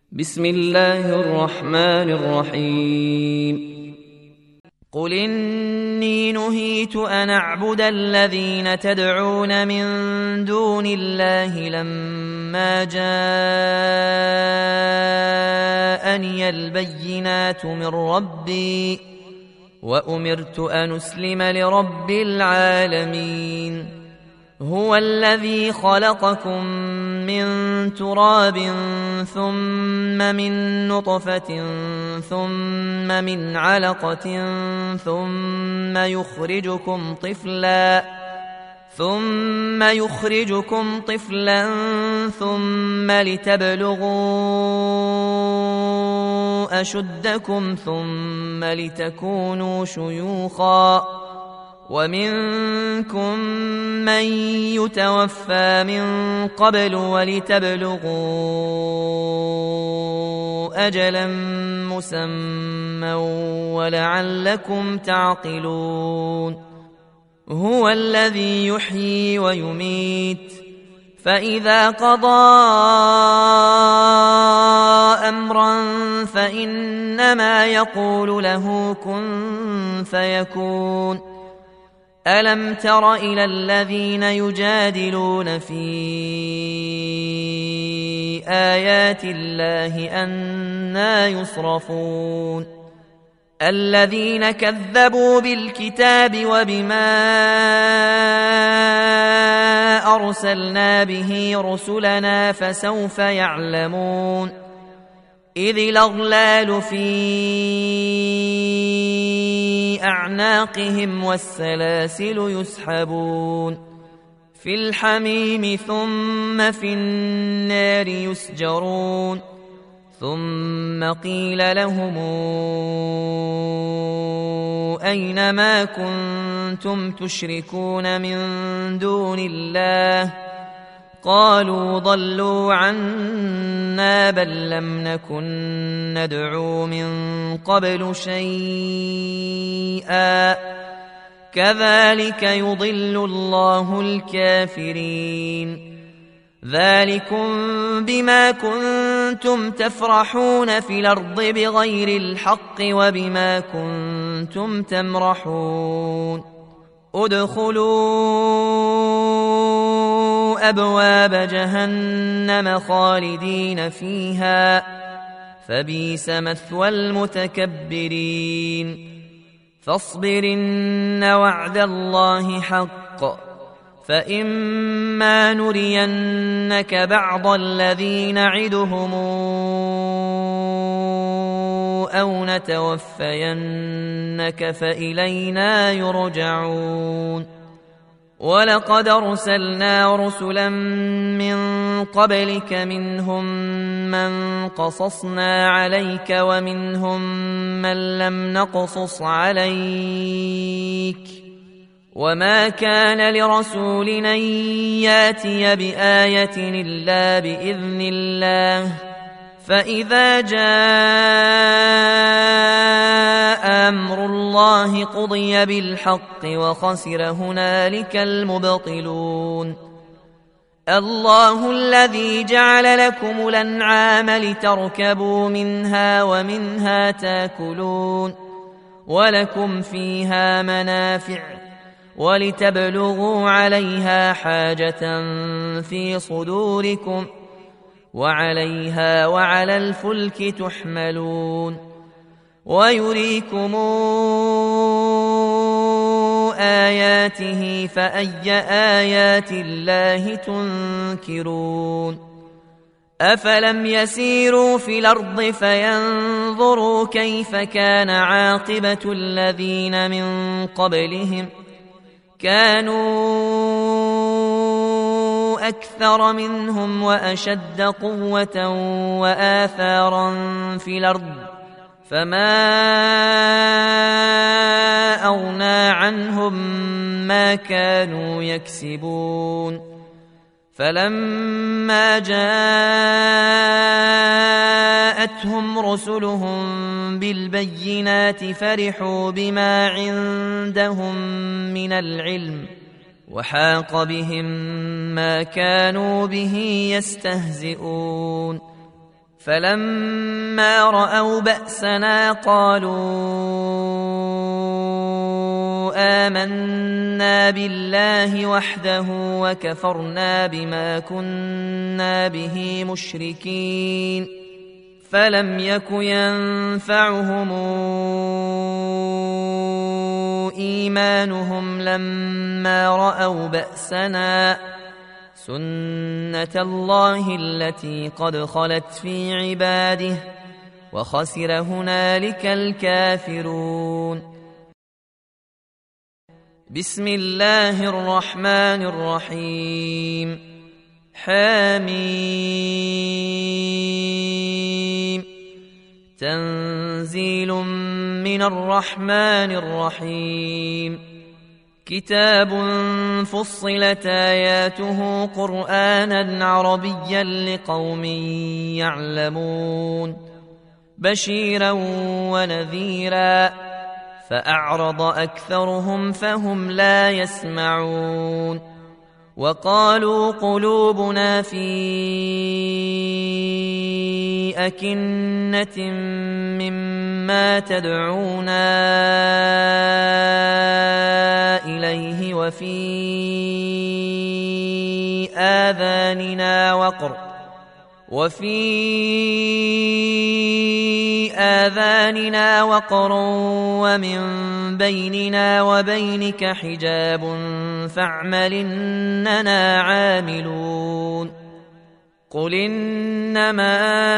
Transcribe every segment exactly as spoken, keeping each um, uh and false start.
بسم الله الرحمن الرحيم. قل إني نهيت أن أعبد الذين تدعون من دون الله لما جاءني البينات من ربي وأمرت أن أسلم لرب العالمين. هو الذي خلقكم من تراب ثم من نطفة ثم من علقة ثم يخرجكم طفلا ثم يخرجكم طفلا ثم لتبلغوا أشدكم ثم لتكونوا شيوخا ومنكم من يتوفى من قبل ولتبلغوا أجلا مسمى ولعلكم تعقلون. هو الذي يحيي ويميت فإذا قضى أمرا فإنما يقول له كن فيكون. ألم تر إلى الذين يجادلون في آيات الله أنى يصرفون الذين كذبوا بالكتاب وبما أرسلنا به رسلنا فسوف يعلمون. إذ الأغلال في أعناقهم والسلاسل يسحبون في الحميم ثم في النار يسجرون. ثم قيل لهم أين ما كنتم تشركون من دون الله قالوا ضلوا عنا بل لم نكن ندعو من قبل شيئا كذلك يضل الله الكافرين. ذلكم بما كنتم تفرحون في الأرض بغير الحق وبما كنتم تمرحون. ادخلوا أبواب جهنم خالدين فيها فبئس مثوى المتكبرين. فاصبر إن وعد الله حق فإما نرينك بعض الذي نعدهم أو نتوفينك فإلينا يرجعون. ولقد أرسلنا رسلا من قبلك منهم من قصصنا عليك ومنهم من لم نقصص عليك وما كان لرسول أن ياتي بآية إلا بإذن الله. فإذا جاء أمر الله قضي بالحق وخسر هنالك المبطلون. الله الذي جعل لكم الأنعام لتركبوا منها ومنها تاكلون ولكم فيها منافع ولتبلغوا عليها حاجة في صدوركم وعليها وعلى الفلك تحملون. ويريكم آياته فأي آيات الله تنكرون. أفلم يسيروا في الأرض فينظروا كيف كان عاقبة الذين من قبلهم كانوا أكثر منهم وأشد قوة وآثارا في الأرض فما أغنى عنهم ما كانوا يكسبون. فلما جاءتهم رسلهم بالبينات فرحوا بما عندهم من العلم وحاق بهم ما كانوا به يستهزئون فلما رأوا بأسنا قالوا آمنا بالله وحده وكفرنا بما كنا به مشركين فلم يك ينفعهم إيمانهم لما رأوا بأسنا سنة الله التي قد خلت في عباده وخسر هنالك الكافرون. بسم الله الرحمن الرحيم. حميم. تنزيل من الرحمن الرحيم. كتاب فصلت آياته قرآنا عربيا لقوم يعلمون بشيرا ونذيرا فأعرض أكثرهم فهم لا يسمعون. وقالوا قلوبنا في أكنة مما تدعونا إليه وفي آذاننا وقر وفي آذاننا وقر ومن بيننا وبينك حجاب فاعمل إننا عاملون. قل إنما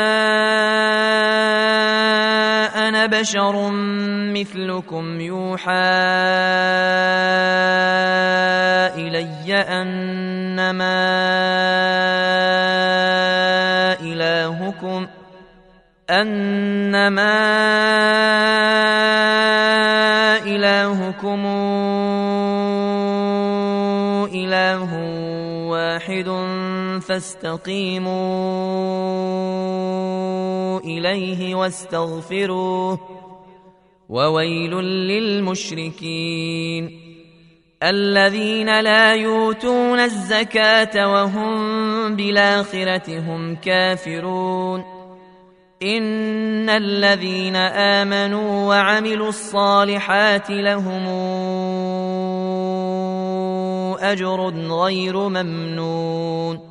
أنا بشر مثلكم يوحى إلي أنما إلهكم أنما إلهكم إله واحد فاستقيموا إليه واستغفروه وويل للمشركين الذين لا يؤتون الزكاة وهم بالآخرة هم كافرون. إن الذين آمنوا وعملوا الصالحات لهم أجر غير ممنون